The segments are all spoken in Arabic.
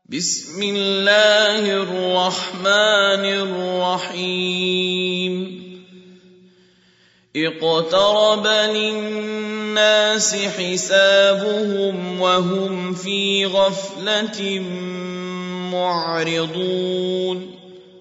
بسم الله الرحمن الرحيم اقترب للناس حسابهم وهم في غفلة معرضون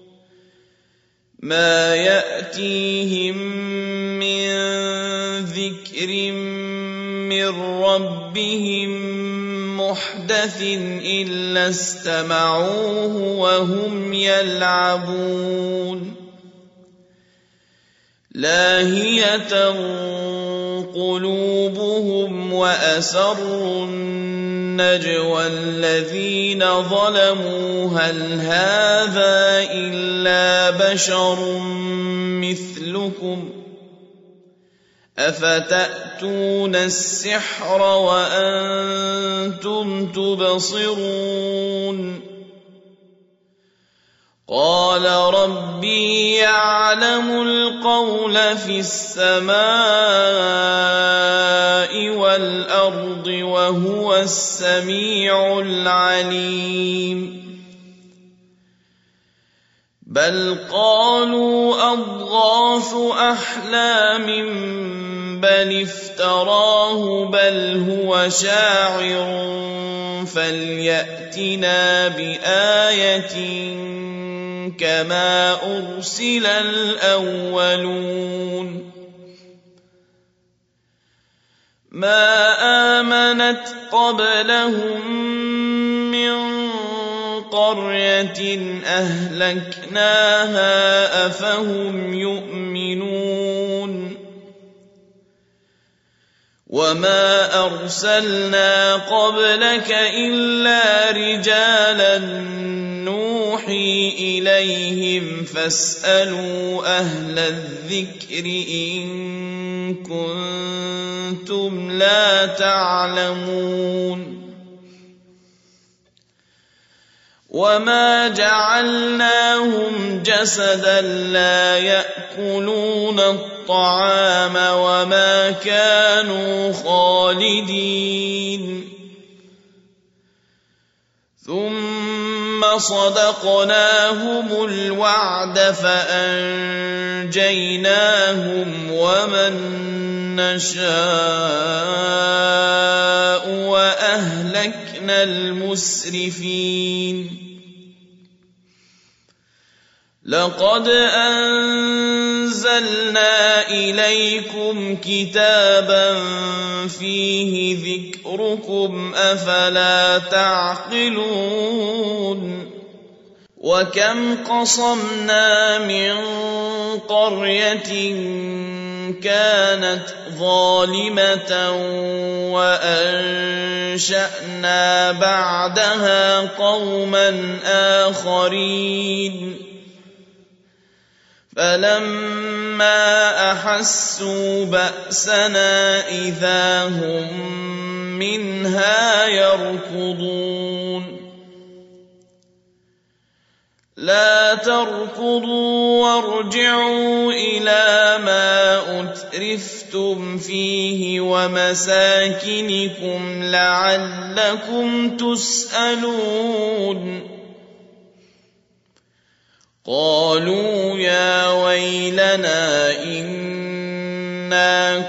ما يأتيهم من ذكر من ربهم محدث إلا استمعوه وهم يلعبون لاهية قلوبهم وأسروا النجوى الذين ظلموا هل هذا إلا بشر مثلكم أفتأتون السحر وأنتم تبصرون قال ربي يعلم القول في السماء والأرض وهو السميع العليم بل قالوا أضغاث أحلام بل افتراه بل هو شاعر فليأتنا بآية كما أرسل الأولون ما آمنت قبلهم من قرية أهلكناها أفهم يؤمنون وما أرسلنا قبلك إلا رجالا نوحي إليهم فاسألوا أهل الذكر إن كنتم لا تعلمون وما جعلناهم جسدا لا يأكلون الطعام وما كانوا خالدين ثم صدقناهم الوعد فأنجيناهم ومن نشاء وأهلكنا المسرفين لقد أنزلنا إليكم كتابا فيه ذكركم أفلا تعقلون وكم قصمنا من قرية كانت ظالمة وأنشأنا بعدها قوما آخرين فلما أحسوا بأسنا إذا هم منها يركضون لا تركضوا وارجعوا إلى ما أترفتم فيه ومساكنكم لعلكم تسألون قالوا يا ويلنا إنا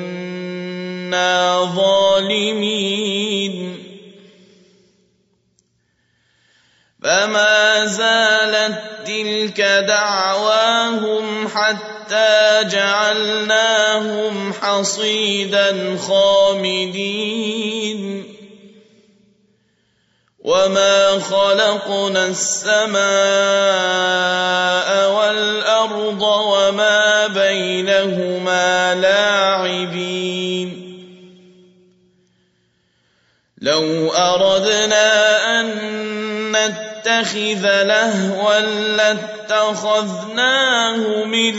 كنا ظالمين فما زالت تلك دعواهم حتى جعلناهم حصيدا خامدين وما خلقنا السماء والأرض وما بينهما لاعبين لو أردنا أن نتخذ لهوا لاتخذناه من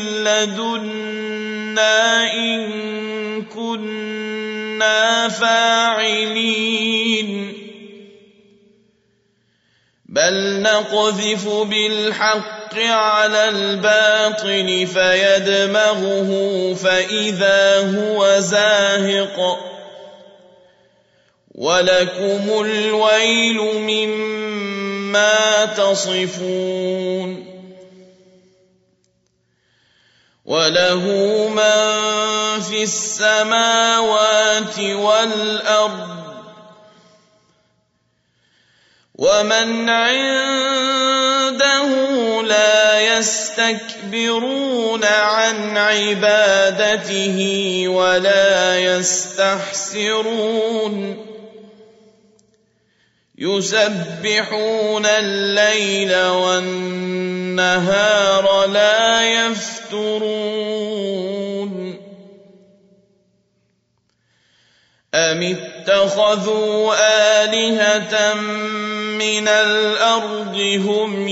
لدنا إن كنا فاعلين بل نقذف بالحق على الباطل فيدمغه فإذا هو زاهق ولكم الويل مما مما تصفون وله من في السماوات والأرض ومن عنده لا يستكبرون عن عبادته ولا يستحسرون يسبحون الليل والنهار لا يفترون أم اتخذوا آلهة من الأرض هم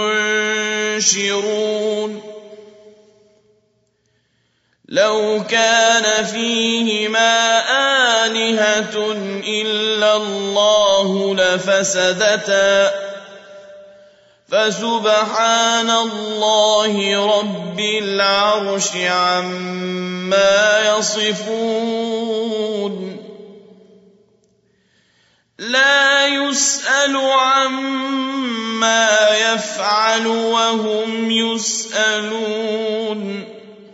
ينشرون لو كان فيهما آلهة إلا الله لفسدتا فسبحان الله رب العرش عما يصفون لا يسأل عما يفعل وهم يسألون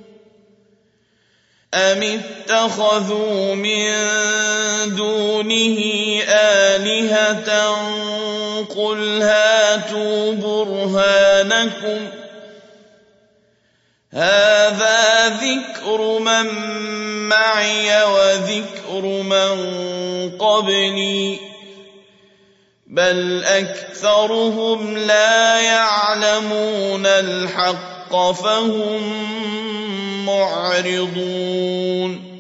أم اتخذوا من دونه آلهة قل هاتوا برهانكم هذا ذكر من معي وذكر من قبلي بل أكثرهم لا يعلمون الحق فهم معرضون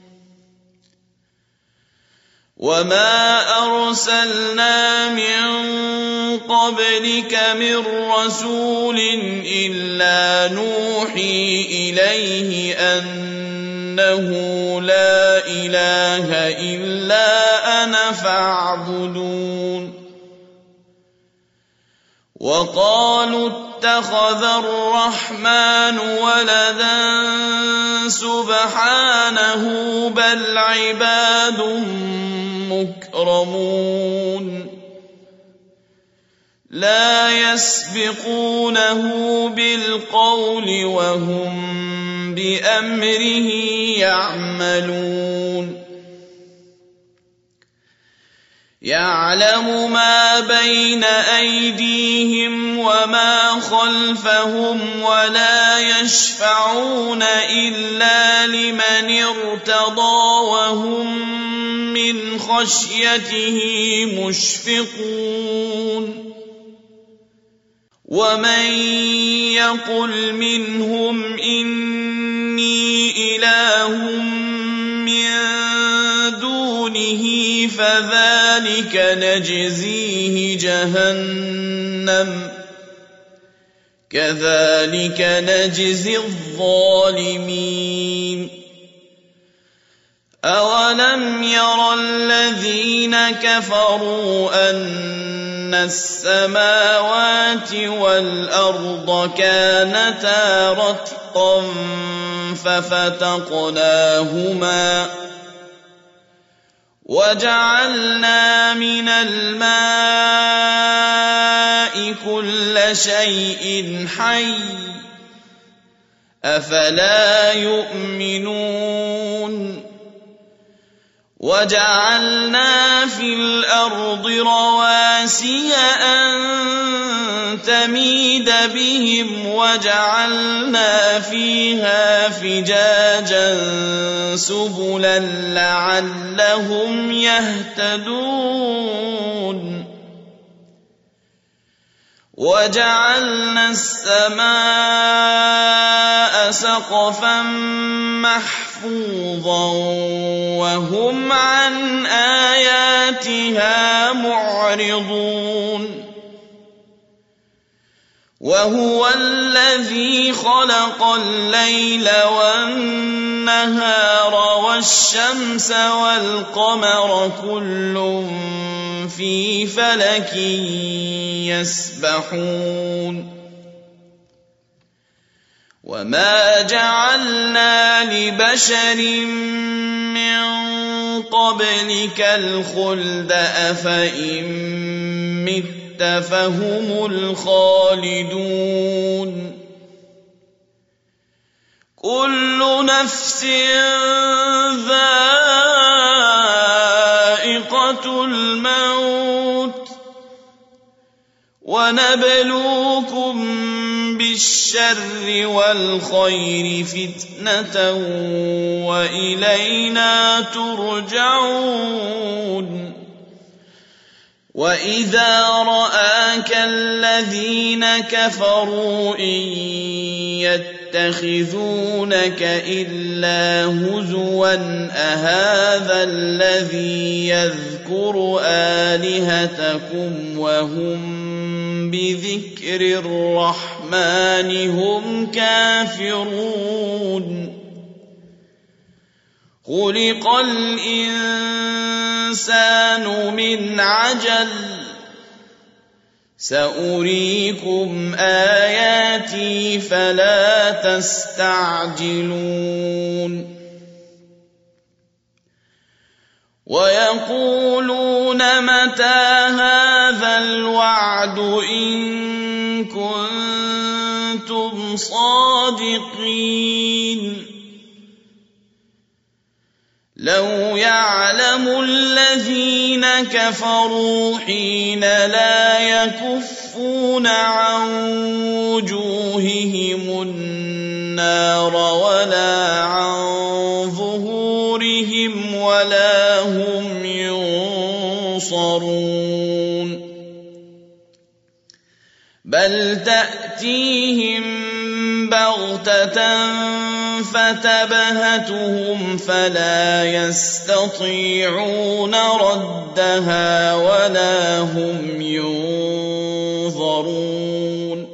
وما أرسلنا من قبلك من رسول إلا نوحي إليه أنه لا إله إلا أنا فاعبدون وقالوا اتخذ الرحمن ولدا سبحانه بل عباد مكرمون لا يسبقونه بالقول وهم بأمره يعملون يعلم ما بين أيديهم وما خلفهم ولا يشفعون إلا لمن ارتضى وهم من خشيته مشفقون ومن يقل منهم إني إله من دونه فذلك نجزيه جهنم كذلك نجزي الظالمين أولم ير الذين كفروا أن السماوات والأرض كانتا رتقا ففتقناهما وجعلنا من الماء كل شيء حي أفلا يؤمنون وجعلنا في الأرض رواسي أن تميد بهم وجعلنا فيها فجاجا سبلا لعلهم يهتدون وجعلنا السماء سقفا محفوظا وهم عن آياتها معرضون وهو الذي خلق الليل والنهار والشمس والقمر كل في فلك يسبحون وما جعلنا لبشر من قبلك الخلد أفإن مت فهم الخالدون كل نفس ذائقة الموت ونبلوكم بالشر والخير فتنة وإلينا ترجعون وإذا رآك الذين كفروا إن يتخذونك إلا هزوا أهذا الذي يذكر آلهتكم وهم بذكر الرحمن هم كافرون خلق الإنسان من عجل سأريكم آياتي فلا تستعجلون ويقولون متى هذا الوعد إن كنتم صادقين لو يعلم الذين كفروا حين لا يكفون عن وجوههم النار ولا عن ظهورهم ولا هم ينصرون بل تأتيهم بغتة فتبهتهم فلا يستطيعون ردها ولا هم ينظرون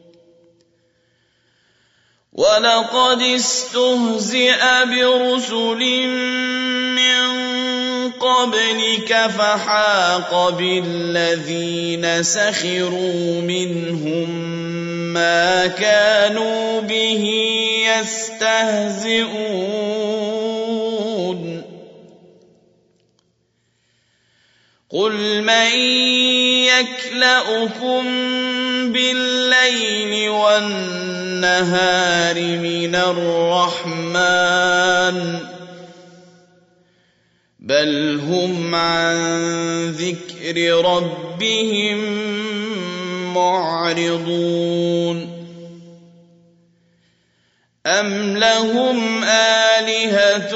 ولقد استهزئ برسل من قبلك فحاق بالذين سخروا منهم ما كانوا به يستهزئون قل من يكلؤكم بالليل والنهار من الرحمن بل هم عن ذكر ربهم معرضون أم لهم آلهة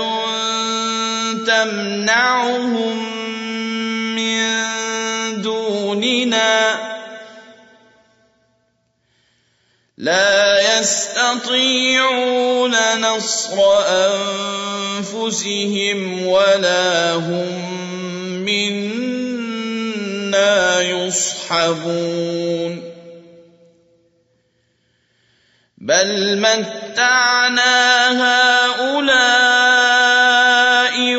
تمنعهم من دوننا لا يستطيعون نصر أنفسهم ولا هم منا يصحبون بل متعنا هؤلاء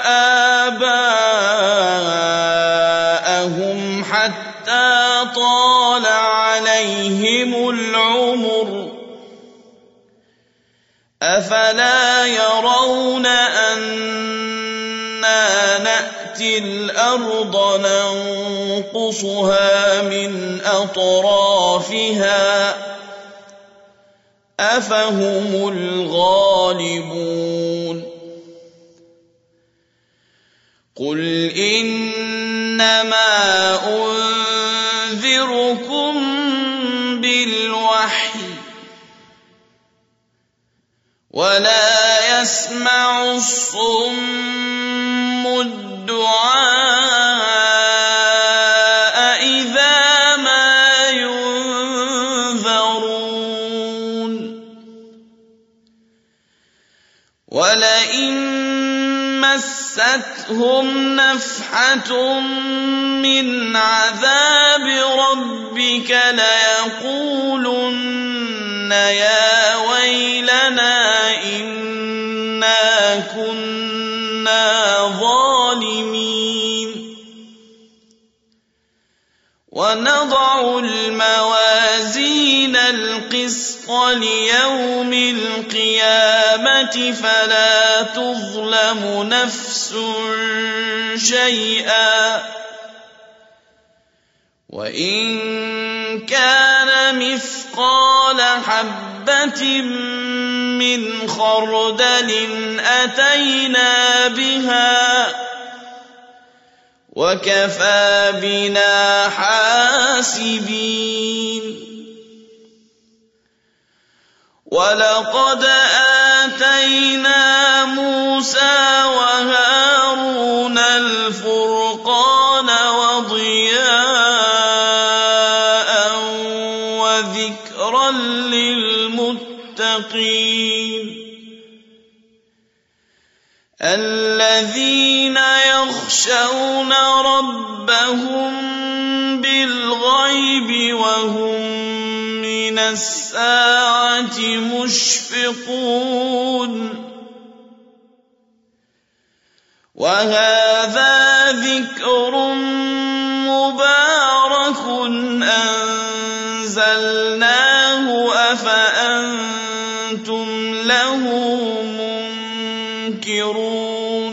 وآباءهم حتى طال عليهم العمر أفلا يرون أنا نأتي الأرض ننقصها من أطرافها أفهم الغالبون قل إنما أنذركم بالوحي ولا يسمع الصم الدعاء إذا ما ينذرون ولئن مستهم نفحة من عذاب ربك ليقولن يا ويلنا إنا كنا ظالمين ونضع الموازين القسط ليوم القيامة فلا تظلم نفس شيئا وَإِن كَانَ مِثْقَالَ حَبَّةٍ مِّنْ خَرْدَلٍ أَتَيْنَا بِهَا وَكَفَىٰ بِنَا حَاسِبِينَ وَلَقَدْ آتَيْنَا مُوسَىٰ وَهَارُونَ الْفُرْقَانَ وَضِيَاءً وَذِكْرًا لِّلْمُتَّقِينَ الَّذِينَ يَخْشَوْنَ رَبَّهُم بِالْغَيْبِ وَهُم مِّنَ السَّاعَةِ مُشْفِقُونَ وَهَٰذَا ذِكْرٌ مُّبَارَكٌ أَنزَلْنَاهُ أَفَأَنتُمْ لَهُ مُنكِرُونَ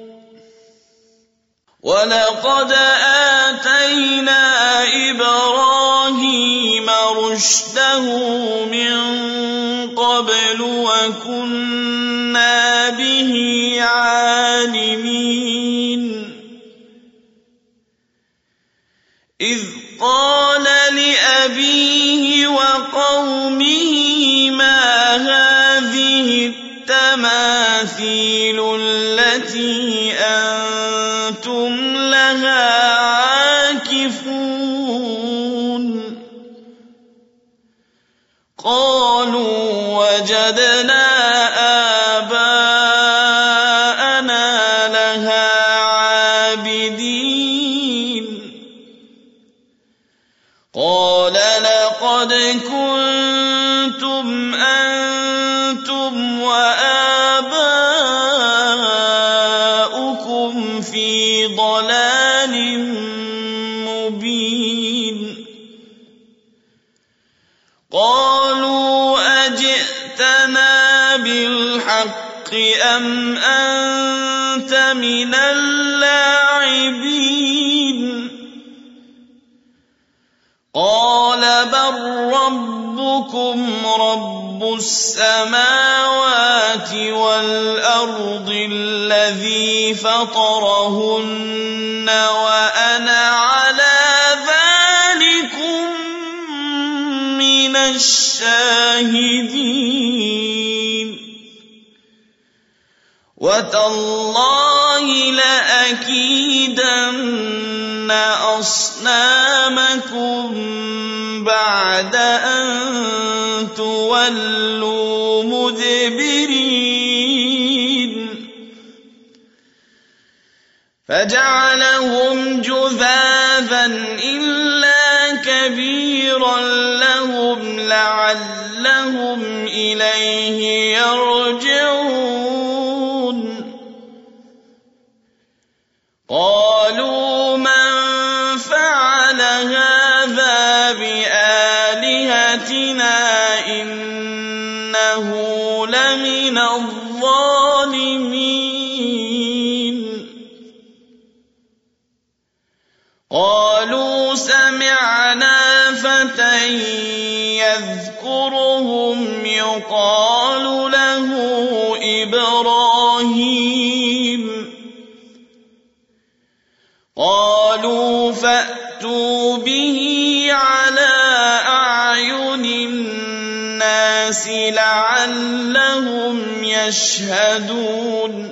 وَلَقَدْ آتَيْنَا إِبْرَاهِيمَ رُشْدَهُ مِن قَبْلُ وَكُنَّا بِهِ عَالِمِينَ إِذْ قَالَ لِأَبِيهِ وَقَوْمِهِ مَا هَٰذِهِ التَّمَاثِيلُ الَّتِي أَنتُمْ لَهَا عَاكِفُونَ قَالُوا وَجَدْنَا آبَاءَنَا لَهَا عَابِدِينَ قَالَ لَقَدْ كُنتُمْ أَنتُمْ وَآبَاؤُكُمْ فِي ضَلَالٍ مُّبِينٍ قَالُوا أَجِئْتَنَا بِالْحَقِّ أَمْ أَنتَ مِنَ اللاعبين قَالَ بَل رَّبُّكُمْ رَبُّ السَّمَاوَاتِ وَالْأَرْضِ الَّذِي فَطَرَهُنَّ وَأَنَا عَلَىٰ ذَٰلِكُم مِّنَ الشَّاهِدِينَ وَتَاللَّهِ لَأَكِيدَنَّ أَصْنَامَكُم بَعْدَ أَن تُوَلُّوا مُدْبِرِينَ فَجَعَلَهُمْ جُذَاذًا إِلَّا كَبِيرًا لَّهُمْ لَعَلَّهُمْ إِلَيْهِ يَرْجِعُونَ قَالُوا مَن فَعَلَ هَٰذَا بِآلِهَتِنَا إِنَّهُ لَمِنَ الظَّالِمِينَ قَالُوا سَمِعْنَا فَتًى يَذْكُرُهُمْ يُقَالُ لَهُ إِبْرَاهِيمُ قَالُوا فَأْتُوا بِهِ عَلَىٰ أَعْيُنِ النَّاسِ لَعَلَّهُمْ يَشْهَدُونَ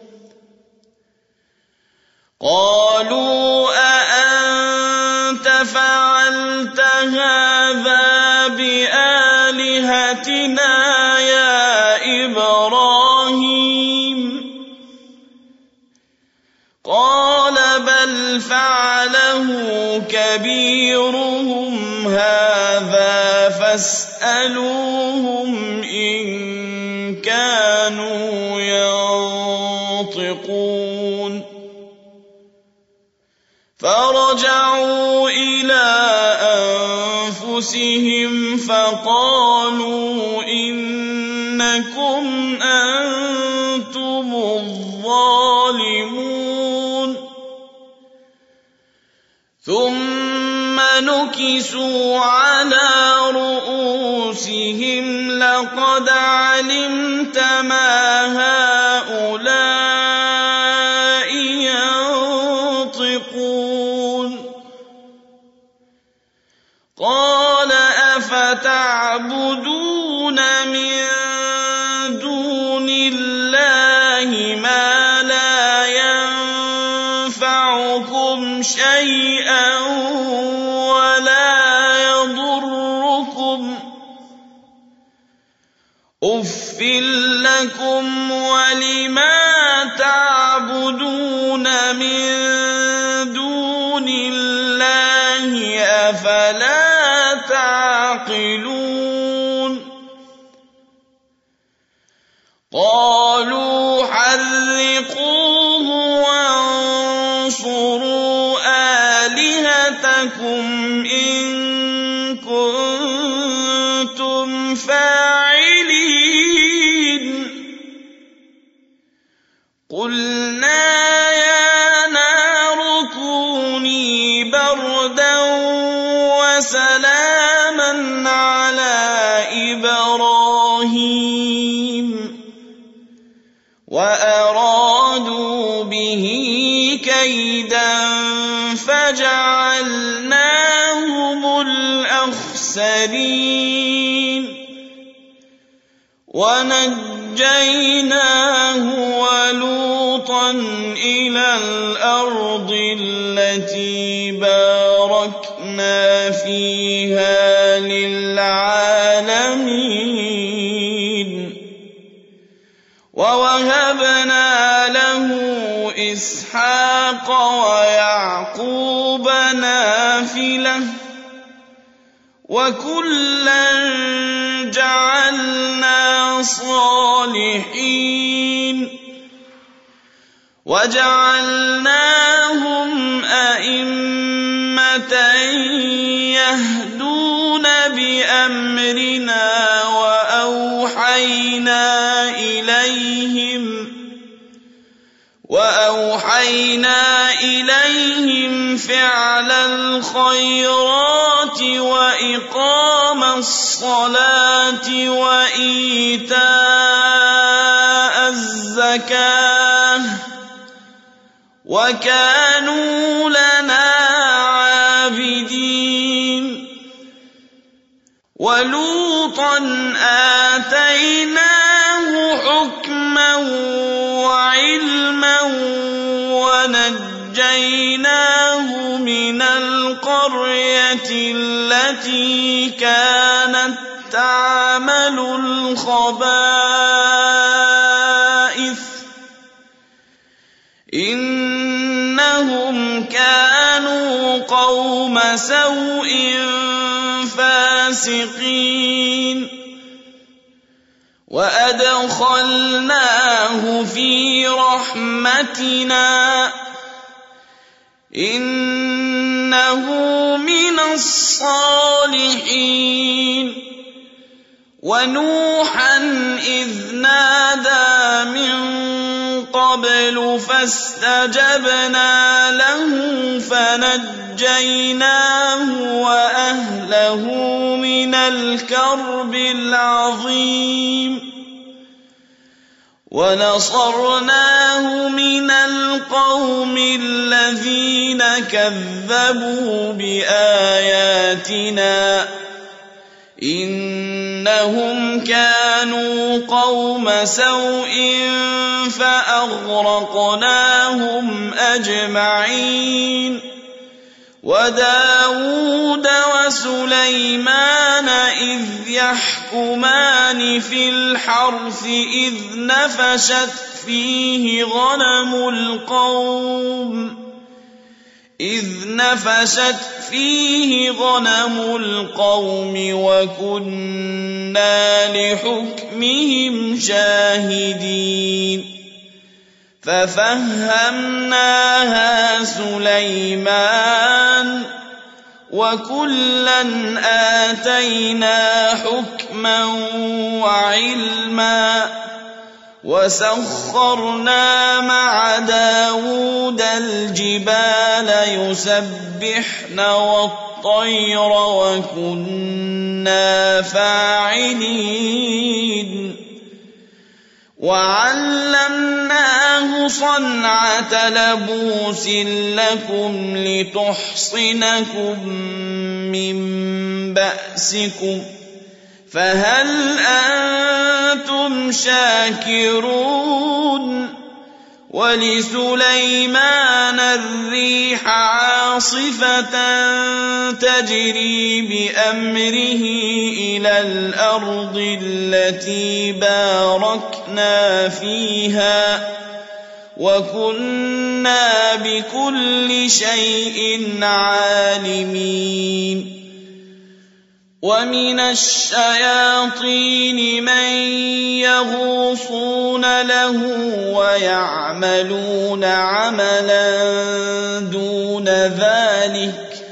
قَالُوا أَأَنتَ فَعَلْتَ هَٰذَا بِآلِهَتِنَا يَا إِبْرَاهِيمُ قَالَ بَلْ فَعَلَهُ كَبِيرُهُمْ هَٰذَا فَاسْأَلُوهُمْ إِن كَانُوا يَنطِقُونَ فَرَجَعُوا إِلَىٰ أَنفُسِهِمْ فَقَالُوا إِنَّكُمْ أَنتُمُ الظَّالِمُونَ ثُمَّ نُكِسُوا عَلَىٰ رُءُوسِهِمْ لَقَدْ عَلِمْتَ مَا هَٰؤُلَاءِ يَنطِقُونَ قَالَ أَفَتَعْبُدُونَ مِن دُونِ اللَّهِ مَا لَا يَنفَعُكُمْ شَيْئًا وَلَا يَضُرُّكُمْ أُفٍّ لَّكُمْ وَلِمَا تَعْبُدُونَ مِن دُونِ اللَّهِ أَفَلَا تَعْقِلُونَ قَالُوا حَرِّقُوهُ وَانصُرُوا آلِهَتَكُمْ إِن كُنتُمْ فَاعِلِينَ قُلْنَا يَا نَارُ كُونِي بَرْدًا وَسَلَامًا عَلَىٰ إِبْرَاهِيمَ وَأَرَادُوا بِهِ كَيْدًا فَجَعَلْنَاهُمُ الْأَخْسَرِينَ وَنَجَّيْنَاهُ وَلُوطًا إِلَى الْأَرْضِ الَّتِي بَارَكْنَا فِيهَا لِلْعَالَمِينَ وَوَهَبْنَا لَهُ إِسْحَاقَ وَيَعْقُوبَ نَافِلَةً وَكُلًّا جَعَلْنَا صَالِحِينَ وَجَعَلْنَاهُمْ أَئِمَّةً يَهْدُونَ بِأَمْرِنَا وَأَوْحَيْنَا إِلَيْهِمْ فِعْلَ الْخَيْرَاتِ وَإِقَامَ الصَّلَاةِ وَإِيتَاءَ الزَّكَاةِ وَكَانُوا لَنَا عَابِدِينَ وَلُوطًا آتَيْنَاهُ حُكْمًا وَعِلْمًا وَنَجَّيْنَاهُ مِنَ الْقَرْيَةِ الَّتِي كَانَت تَّعْمَلُ الْخَبَائِثَ إِنَّهُمْ كَانُوا قَوْمَ سَوْءٍ فَاسِقِينَ وَأَدْخَلْنَاهُ فِي رَحْمَتِنَا إِنَّهُ مِنَ الصَّالِحِينَ وَنُوحًا إِذْ نَادَىٰ مِن قَبْلُ فَاسْتَجَبْنَا لَهُ فَنَجَّيْنَاهُ وَأَهْلَهُ مِنَ الْكَرْبِ الْعَظِيمِ وَنَصَرْنَاهُ مِنَ الْقَوْمِ الَّذِينَ كَذَّبُوا بِآيَاتِنَا إِنَّهُمْ كَانُوا قَوْمَ سَوْءٍ فَأَغْرَقْنَاهُمْ أَجْمَعِينَ وَدَاوُودَ وَسُلَيْمَانَ إِذْ يَحْكُمَانِ فِي الْحَرْثِ إِذْ نَفَشَتْ فِيهِ غَنَمُ الْقَوْمِ وَكُنَّا لِحُكْمِهِمْ شَاهِدِينَ فَفَهَّمْنَاهَا سُلَيْمَانَ وَكُلًّا آتَيْنَا حُكْمًا وَعِلْمًا وَسَخَّرْنَا مَعَ دَاوُودَ الْجِبَالَ يُسَبِّحْنَ الطير وكنا فاعلين وعلمناه صنعة لبوس لكم لتحصنكم من بأسكم فهل أنتم شاكرون ولسليمان الريح عاصفة تجري بأمره إلى الأرض التي باركنا فيها وكنا بكل شيء عالمين ومن الشياطين من يغوصون له ويعملون عملا دون ذلك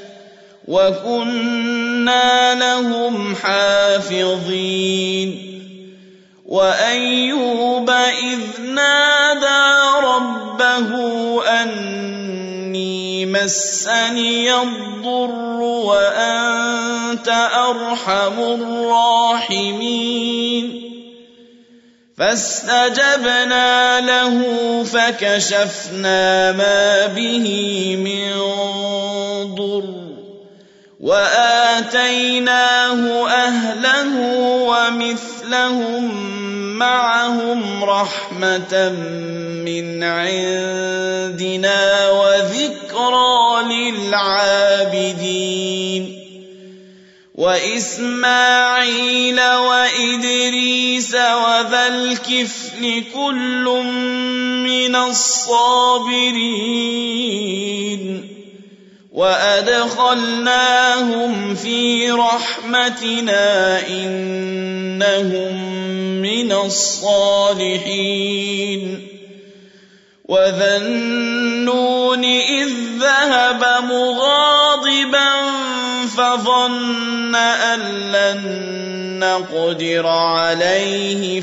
وكنا لهم حافظين وأيوب إذ نادى ربه أني مسني الضر وأنت أرحم الراحمين فاستجبنا له فكشفنا ما به من ضر وآتيناه أهله ومثلهم معهم رحمة من عندنا وذكرى للعابدين وإسماعيل وإدريس وذا الكفل كل من الصابرين وأدخلناهم في رحمتنا إنهم من الصالحين وذا النون إذ ذهب مغاضبا فظن أن لن نقدر عليه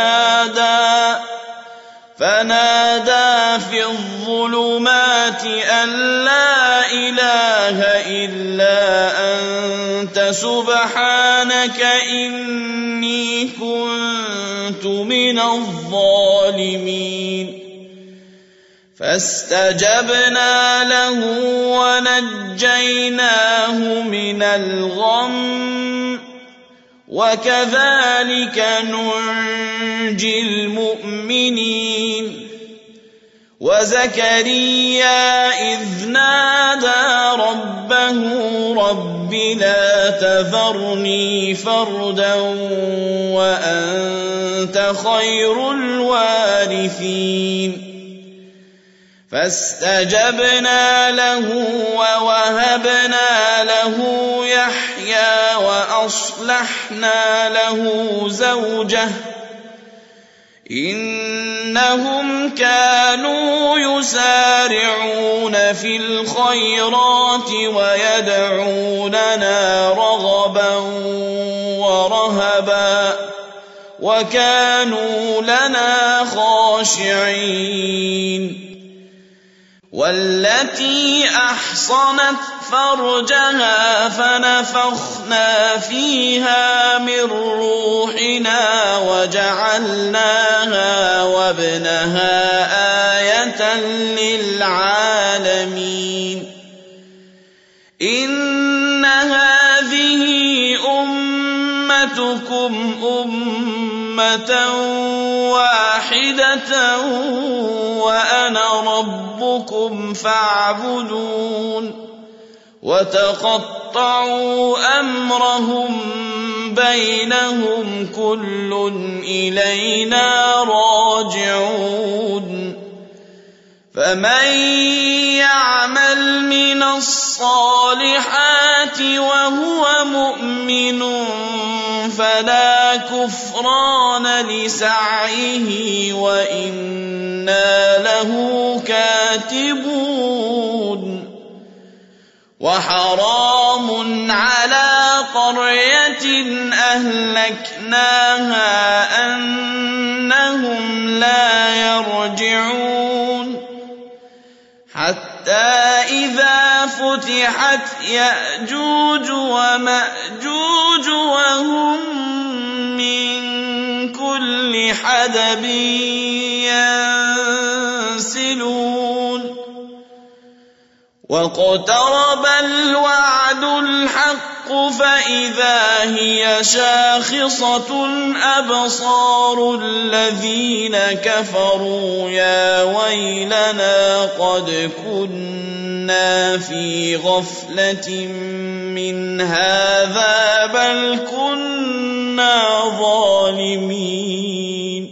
فنادى في الظلمات أن لا إله إلا أنت سبحانك إني كنت من الظالمين فاستجبنا له ونجيناه من الغم وكذلك ننجي المؤمنين وزكريا إذ نادى ربه رب لا تذرني فردا وأنت خير الوارثين فاستجبنا له ووهبنا له يحيى وأصلحنا له زوجه إنهم كانوا يسارعون في الخيرات ويدعوننا رغبا ورهبا وكانوا لنا خاشعين والتي أحصنت فرجها فنفخنا فيها من روحنا وجعلناها وابنها آية للعالمين إن هذه أمتكم أمة واحدة وأنا ربكم فاعبدون وتقطعوا أمرهم بينهم كل إلينا راجعون فمن يعمل من الصالحات وهو مؤمن فلا كفران لسعيه وإنا له كاتبون وحرام على قرية أهلكناها أنهم لا يرجعون حتى إذا فتحت يأجوج ومأجوج وهم من كل حدب ينسلون واقترب الوعد الحق فإذا هي شاخصة أبصار الذين كفروا يا ويلنا قد كنا في غفلة من هذا بل كنا ظالمين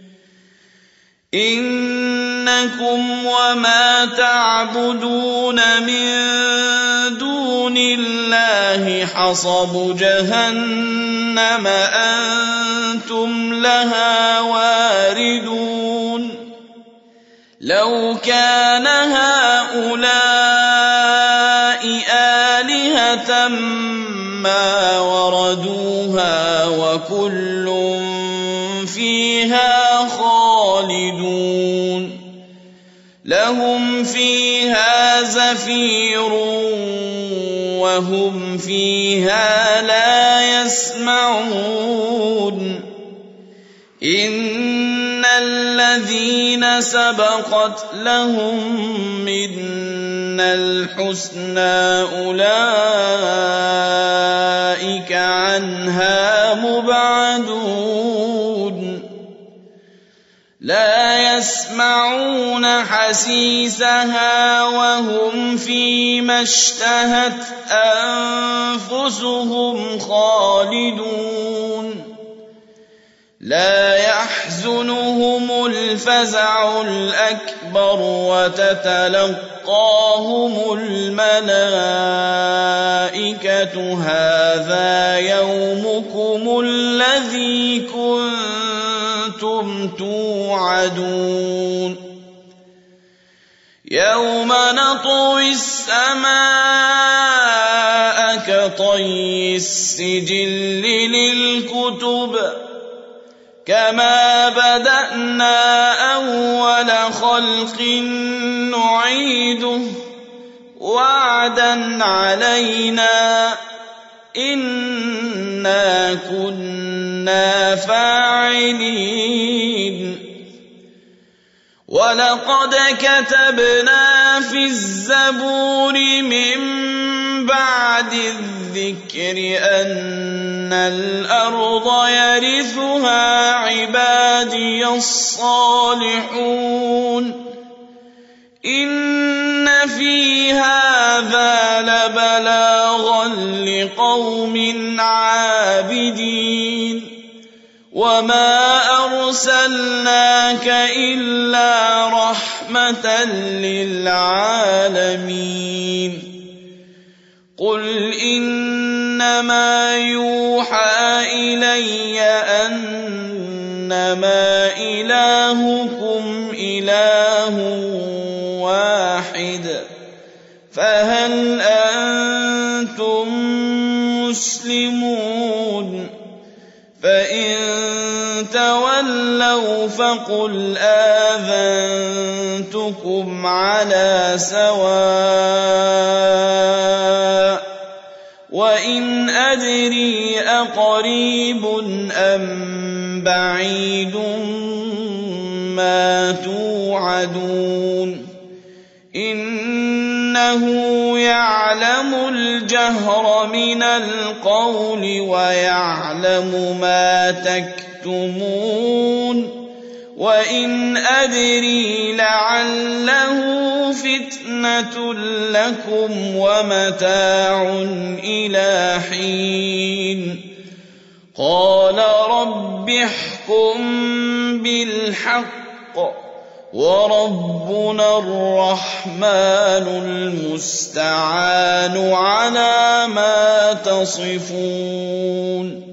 إنكم وما تعبدون من دون الله حصب جهنم أنتم لها واردون لو كان هؤلاء آلهة ما وردوها وكل فيها خالدون لهم فيها زفير وهم فيها لا يسمعون إن الذين سبقت لهم منا الحسنى أولئك عنها مبعدون لا يسمعون حسيسها وهم فيما اشتهت أنفسهم خالدون لا يحزنهم الفزع الأكبر وتتلقاهم الملائكة هذا يومكم الذي كنتم توعدون يوم نطوي السماء كطي السجل للكتب كما بدأنا أول خلق نعيده وعدا علينا إنا كنا فاعلين ولقد كتبنا في الزبور من بعد الذكر أن الأرض يرثها عبادي الصالحون إن في هذا لبلاغا لقوم عابدين وما أرسلناك إلا رحمة للعالمين قل إنما يوحى إلي أنما إلهكم إله واحد فهل أنتم مسلمون فإن تولوا فقل آذنتكم على سواء وإن أدري أقريب أم بعيد ما توعدون إنه يعلم الجهر من القول ويعلم ما تكتمون وإن أدري لعله فتنة لكم ومتاع إلى حين قال رب احكم بالحق وربنا الرحمن المستعان على ما تصفون